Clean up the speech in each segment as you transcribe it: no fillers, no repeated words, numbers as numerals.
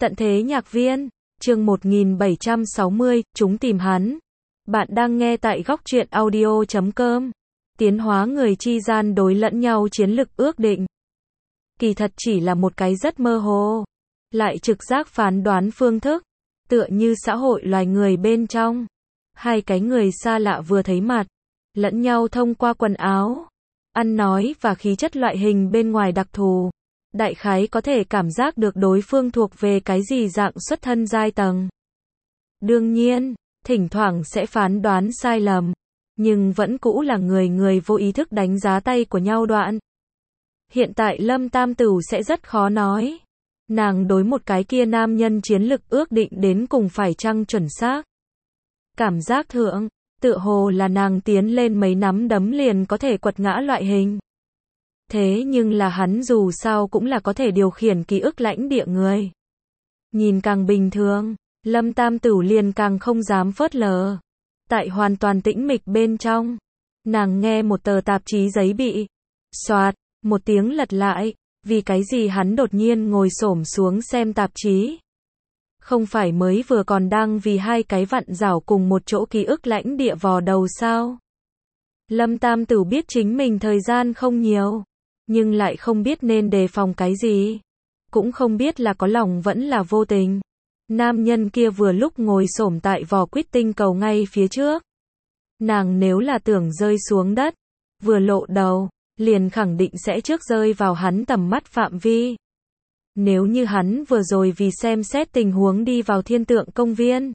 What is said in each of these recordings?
Tận thế nhạc viên, chương 1760, chúng tìm hắn. Bạn đang nghe tại góc truyện audio.com. Tiến hóa người chi gian đối lẫn nhau chiến lực ước định. Kỳ thật chỉ là một cái rất mơ hồ, lại trực giác phán đoán phương thức, tựa như xã hội loài người bên trong. Hai cái người xa lạ vừa thấy mặt, lẫn nhau thông qua quần áo, ăn nói và khí chất loại hình bên ngoài đặc thù. Đại khái có thể cảm giác được đối phương thuộc về cái gì dạng xuất thân giai tầng. Đương nhiên, thỉnh thoảng sẽ phán đoán sai lầm, nhưng vẫn cũ là người vô ý thức đánh giá tay của nhau đoạn. Hiện tại Lâm Tam Tửu sẽ rất khó nói. Nàng đối một cái kia nam nhân chiến lực ước định đến cùng phải chăng chuẩn xác. Cảm giác thượng, tựa hồ là nàng tiến lên mấy nắm đấm liền có thể quật ngã loại hình. Thế nhưng là hắn dù sao cũng là có thể điều khiển ký ức lãnh địa người. Nhìn càng bình thường, Lâm Tam Tửu liền càng không dám phớt lờ. Tại hoàn toàn tĩnh mịch bên trong, nàng nghe một tờ tạp chí giấy bị xoạt, một tiếng lật lại, vì cái gì hắn đột nhiên ngồi xổm xuống xem tạp chí. Không phải mới vừa còn đang vì hai cái vặn rảo cùng một chỗ ký ức lãnh địa vò đầu sao? Lâm Tam Tửu biết chính mình thời gian không nhiều, nhưng lại không biết nên đề phòng cái gì. Cũng không biết là có lòng vẫn là vô tình. Nam nhân kia vừa lúc ngồi xổm tại vỏ quýt tinh cầu ngay phía trước. Nàng nếu là tưởng rơi xuống đất, vừa lộ đầu, liền khẳng định sẽ trước rơi vào hắn tầm mắt phạm vi. Nếu như hắn vừa rồi vì xem xét tình huống đi vào thiên tượng công viên,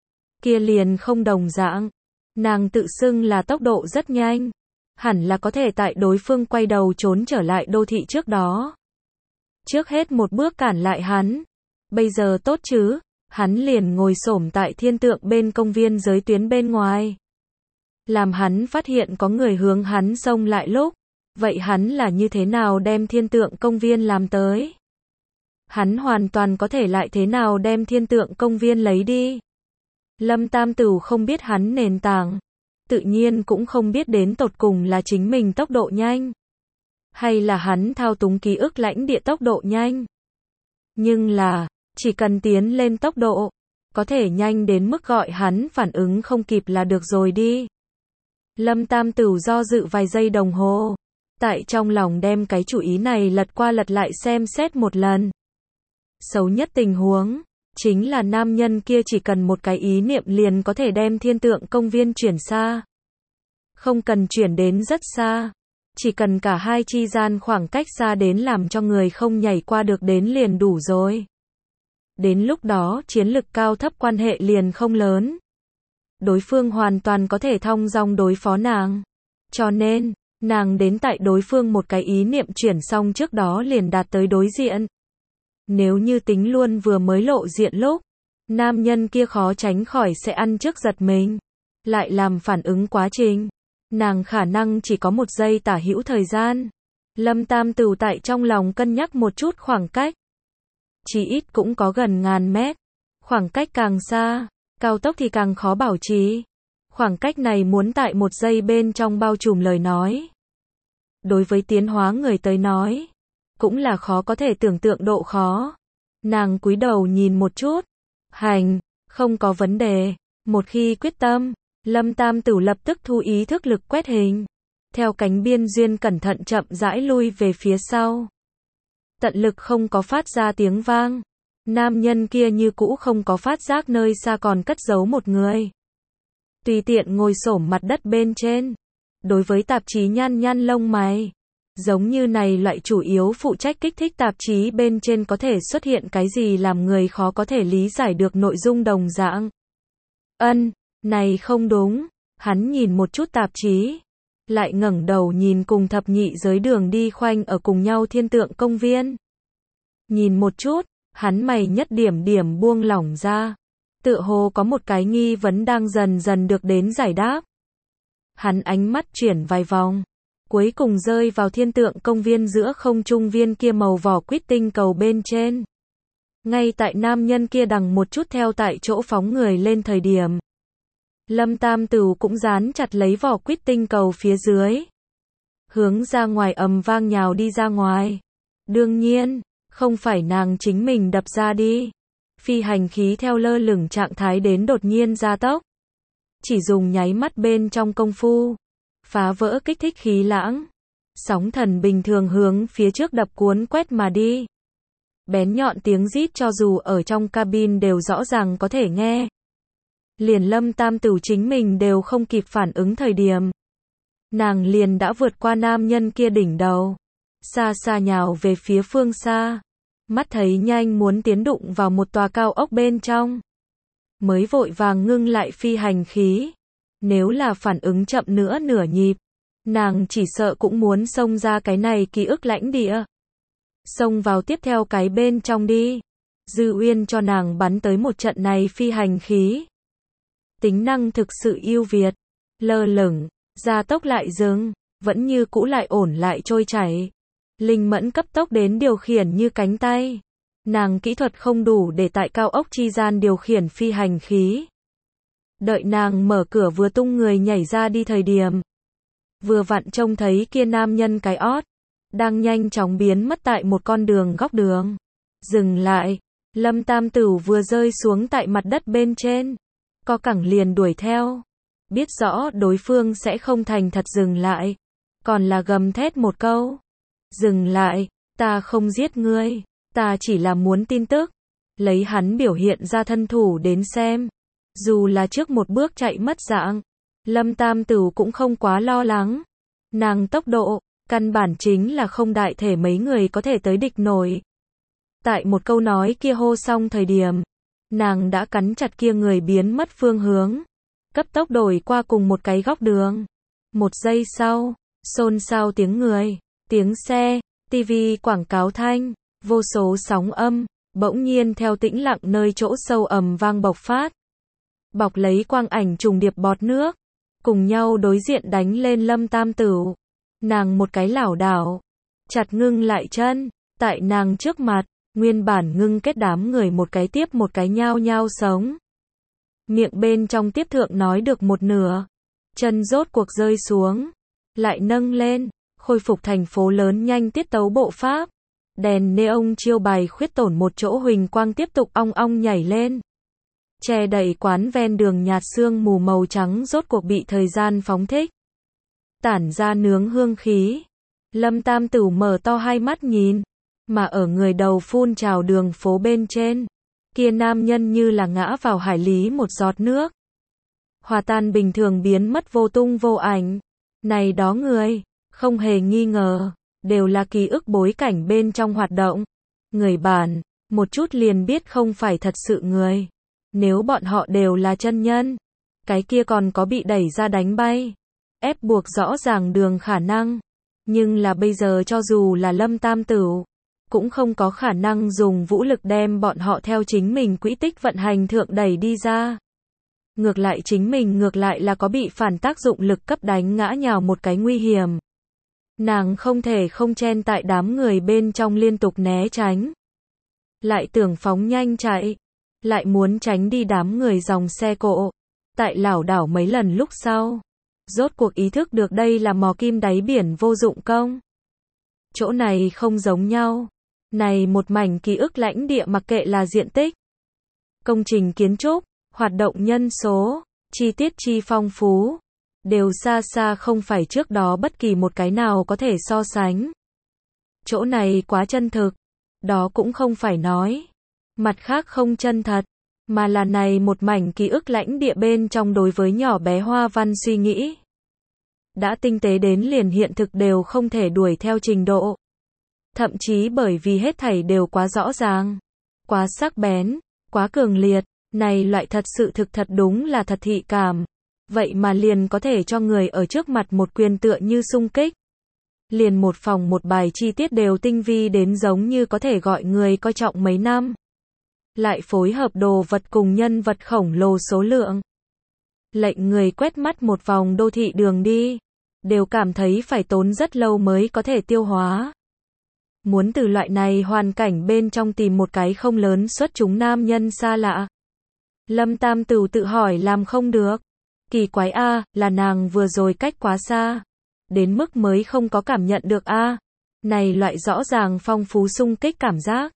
kia liền không đồng dạng. Nàng tự xưng là tốc độ rất nhanh, hẳn là có thể tại đối phương quay đầu trốn trở lại đô thị trước đó. Trước hết một bước cản lại hắn. Bây giờ tốt chứ, hắn liền ngồi xổm tại thiên tượng bên công viên giới tuyến bên ngoài. Làm hắn phát hiện có người hướng hắn xông lại lúc, vậy hắn là như thế nào đem thiên tượng công viên làm tới? Hắn hoàn toàn có thể lại thế nào đem thiên tượng công viên lấy đi. Lâm Tam Tửu không biết hắn nền tảng, tự nhiên cũng không biết đến tột cùng là chính mình tốc độ nhanh, hay là hắn thao túng ký ức lãnh địa tốc độ nhanh. Nhưng là, chỉ cần tiến lên tốc độ, có thể nhanh đến mức gọi hắn phản ứng không kịp là được rồi đi. Lâm Tam Tửu do dự vài giây đồng hồ, tại trong lòng đem cái chủ ý này lật qua lật lại xem xét một lần. Xấu nhất tình huống, chính là nam nhân kia chỉ cần một cái ý niệm liền có thể đem thiên tượng công viên chuyển xa. Không cần chuyển đến rất xa, chỉ cần cả hai chi gian khoảng cách xa đến làm cho người không nhảy qua được đến liền đủ rồi. Đến lúc đó chiến lực cao thấp quan hệ liền không lớn. Đối phương hoàn toàn có thể thong dong đối phó nàng. Cho nên, nàng đến tại đối phương một cái ý niệm chuyển xong trước đó liền đạt tới đối diện. Nếu như tính luôn vừa mới lộ diện lúc, nam nhân kia khó tránh khỏi sẽ ăn trước giật mình, lại làm phản ứng quá trình. Nàng khả năng chỉ có một giây tả hữu thời gian. Lâm Tam Tửu tại trong lòng cân nhắc một chút khoảng cách. Chỉ ít cũng có gần 1000 mét. Khoảng cách càng xa, cao tốc thì càng khó bảo trì. Khoảng cách này muốn tại một giây bên trong bao trùm lời nói. Đối với tiến hóa người tới nói, cũng là khó có thể tưởng tượng độ khó. Nàng cúi đầu nhìn một chút. Hành, không có vấn đề. Một khi quyết tâm, Lâm Tam Tửu lập tức thu ý thức lực quét hình. Theo cánh biên duyên cẩn thận chậm rãi lui về phía sau. Tận lực không có phát ra tiếng vang. Nam nhân kia như cũ không có phát giác nơi xa còn cất giấu một người. Tùy tiện ngồi xổm mặt đất bên trên. Đối với tạp chí nhăn nhăn lông mày. Giống như này loại chủ yếu phụ trách kích thích tạp chí bên trên có thể xuất hiện cái gì làm người khó có thể lý giải được nội dung đồng dạng. Này không đúng. Hắn nhìn một chút tạp chí, lại ngẩng đầu nhìn cùng thập nhị giới đường đi khoanh ở cùng nhau thiên tượng công viên. Nhìn một chút, hắn mày nhất điểm điểm buông lỏng ra. Tựa hồ có một cái nghi vấn đang dần dần được đến giải đáp. Hắn ánh mắt chuyển vài vòng, cuối cùng rơi vào thiên tượng công viên giữa không trung viên kia màu vỏ quýt tinh cầu bên trên. Ngay tại nam nhân kia đằng một chút theo tại chỗ phóng người lên thời điểm, Lâm Tam Tửu cũng dán chặt lấy vỏ quýt tinh cầu phía dưới. Hướng ra ngoài ầm vang nhào đi ra ngoài. Đương nhiên, không phải nàng chính mình đập ra đi. Phi hành khí theo lơ lửng trạng thái đến đột nhiên gia tốc. Chỉ dùng nháy mắt bên trong công phu, phá vỡ kích thích khí lãng. Sóng thần bình thường hướng phía trước đập cuốn quét mà đi. Bén nhọn tiếng rít cho dù ở trong cabin đều rõ ràng có thể nghe. Liền Lâm Tam Tửu chính mình đều không kịp phản ứng thời điểm. Nàng liền đã vượt qua nam nhân kia đỉnh đầu. Xa xa nhào về phía phương xa. Mắt thấy nhanh muốn tiến đụng vào một tòa cao ốc bên trong. Mới vội vàng ngưng lại phi hành khí. Nếu là phản ứng chậm nữa nửa nhịp, nàng chỉ sợ cũng muốn xông ra cái này ký ức lãnh địa. Xông vào tiếp theo cái bên trong đi. Dư Uyên cho nàng bắn tới một trận này phi hành khí. Tính năng thực sự ưu việt. Lơ lửng, gia tốc lại dừng, vẫn như cũ lại ổn lại trôi chảy. Linh mẫn cấp tốc đến điều khiển như cánh tay. Nàng kỹ thuật không đủ để tại cao ốc chi gian điều khiển phi hành khí. Đợi nàng mở cửa vừa tung người nhảy ra đi thời điểm. Vừa vặn trông thấy kia nam nhân cái ót. Đang nhanh chóng biến mất tại một con đường góc đường. Dừng lại. Lâm Tam Tửu vừa rơi xuống tại mặt đất bên trên. Co cẳng liền đuổi theo. Biết rõ đối phương sẽ không thành thật dừng lại. Còn là gầm thét một câu. Dừng lại, ta không giết ngươi. Ta chỉ là muốn tin tức. Lấy hắn biểu hiện ra thân thủ đến xem. Dù là trước một bước chạy mất dạng. Lâm Tam Tửu cũng không quá lo lắng. Nàng tốc độ, căn bản chính là không đại thể mấy người có thể tới địch nổi. Tại một câu nói kia hô xong thời điểm. Nàng đã cắn chặt kia người biến mất phương hướng. Cấp tốc đổi qua cùng một cái góc đường. Một giây sau, xôn xao tiếng người, tiếng xe, tivi quảng cáo thanh, vô số sóng âm, bỗng nhiên theo tĩnh lặng nơi chỗ sâu ầm vang bộc phát. Bọc lấy quang ảnh trùng điệp bọt nước, cùng nhau đối diện đánh lên Lâm Tam Tửu. Nàng một cái lảo đảo, chặt ngưng lại chân, tại nàng trước mặt, nguyên bản ngưng kết đám người một cái tiếp một cái nhao nhao sống. Miệng bên trong tiếp thượng nói được một nửa, chân rốt cuộc rơi xuống, lại nâng lên, khôi phục thành phố lớn nhanh tiết tấu bộ pháp. Đèn neon chiêu bài khuyết tổn một chỗ huỳnh quang tiếp tục ong ong nhảy lên. Che đậy quán ven đường nhạt sương mù màu trắng rốt cuộc bị thời gian phóng thích. Tản ra nướng hương khí. Lâm Tam Tửu mở to hai mắt nhìn, mà ở người đầu phun trào đường phố bên trên. Kia nam nhân như là ngã vào hải lý một giọt nước. Hòa tan bình thường biến mất vô tung vô ảnh. Này đó người, không hề nghi ngờ, đều là ký ức bối cảnh bên trong hoạt động. Người bản, một chút liền biết không phải thật sự người. Nếu bọn họ đều là chân nhân, cái kia còn có bị đẩy ra đánh bay, ép buộc rõ ràng đường khả năng. Nhưng là bây giờ cho dù là Lâm Tam Tửu, cũng không có khả năng dùng vũ lực đem bọn họ theo chính mình quỹ tích vận hành thượng đẩy đi ra. Ngược lại chính mình ngược lại là có bị phản tác dụng lực cấp đánh ngã nhào một cái nguy hiểm. Nàng không thể không chen tại đám người bên trong liên tục né tránh. Lại tưởng phóng nhanh chạy. Lại muốn tránh đi đám người dòng xe cộ. Tại lảo đảo mấy lần lúc sau. Rốt cuộc ý thức được đây là mò kim đáy biển vô dụng công. Chỗ này không giống nhau. Này một mảnh ký ức lãnh địa mặc kệ là diện tích, công trình kiến trúc, hoạt động nhân số, chi tiết chi phong phú, đều xa xa không phải trước đó bất kỳ một cái nào có thể so sánh. Chỗ này quá chân thực, đó cũng không phải nói. Mặt khác không chân thật, mà là này một mảnh ký ức lãnh địa bên trong đối với nhỏ bé Hoa Văn suy nghĩ. Đã tinh tế đến liền hiện thực đều không thể đuổi theo trình độ. Thậm chí bởi vì hết thảy đều quá rõ ràng, quá sắc bén, quá cường liệt, này loại thật sự thực thật đúng là thật thị cảm. Vậy mà liền có thể cho người ở trước mặt một quyền tựa như xung kích. Liền một phòng một bài chi tiết đều tinh vi đến giống như có thể gọi người coi trọng mấy năm. Lại phối hợp đồ vật cùng nhân vật khổng lồ số lượng. Lệnh người quét mắt một vòng đô thị đường đi, đều cảm thấy phải tốn rất lâu mới có thể tiêu hóa. Muốn từ loại này hoàn cảnh bên trong tìm một cái không lớn xuất chúng nam nhân xa lạ. Lâm Tam Tửu tự hỏi làm không được. Kỳ quái a, là nàng vừa rồi cách quá xa. Đến mức mới không có cảm nhận được a. Này loại rõ ràng phong phú xung kích cảm giác.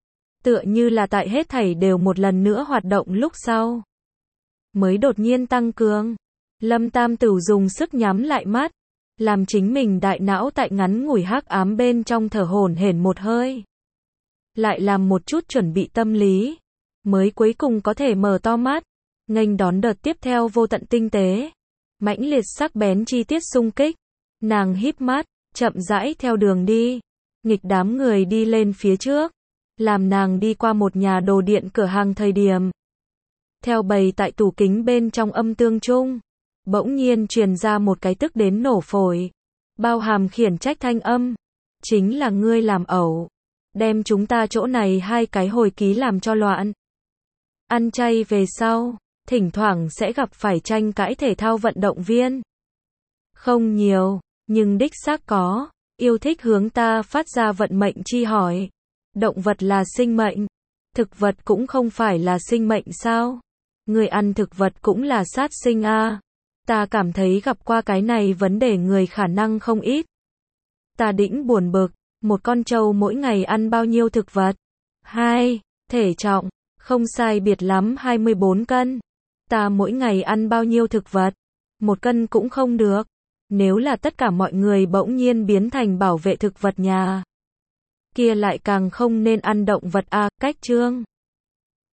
Tựa như là tại hết thảy đều một lần nữa hoạt động lúc sau. Mới đột nhiên tăng cường. Lâm Tam Tửu dùng sức nhắm lại mắt. Làm chính mình đại não tại ngắn ngủi hắc ám bên trong thở hổn hển một hơi. Lại làm một chút chuẩn bị tâm lý. Mới cuối cùng có thể mở to mắt. Nghênh đón đợt tiếp theo vô tận tinh tế. Mãnh liệt sắc bén chi tiết xung kích. Nàng híp mắt, chậm rãi theo đường đi. Nghịch đám người đi lên phía trước. Làm nàng đi qua một nhà đồ điện cửa hàng thời điểm. Theo bày tại tủ kính bên trong âm tương chung. Bỗng nhiên truyền ra một cái tức đến nổ phổi. Bao hàm khiển trách thanh âm. Chính là ngươi làm ẩu. Đem chúng ta chỗ này 2 cái hồi ký làm cho loạn. Ăn chay về sau, thỉnh thoảng sẽ gặp phải tranh cãi thể thao vận động viên. Không nhiều, nhưng đích xác có. Yêu thích hướng ta phát ra vận mệnh chi hỏi. Động vật là sinh mệnh. Thực vật cũng không phải là sinh mệnh sao? Người ăn thực vật cũng là sát sinh a. Ta cảm thấy gặp qua cái này vấn đề người khả năng không ít. Ta đĩnh buồn bực, một con trâu mỗi ngày ăn bao nhiêu thực vật? 2. Thể trọng, không sai biệt lắm 24 cân. Ta mỗi ngày ăn bao nhiêu thực vật? 1 cân cũng không được. Nếu là tất cả mọi người bỗng nhiên biến thành bảo vệ thực vật nhà. Kia lại càng không nên ăn động vật a. Cách chương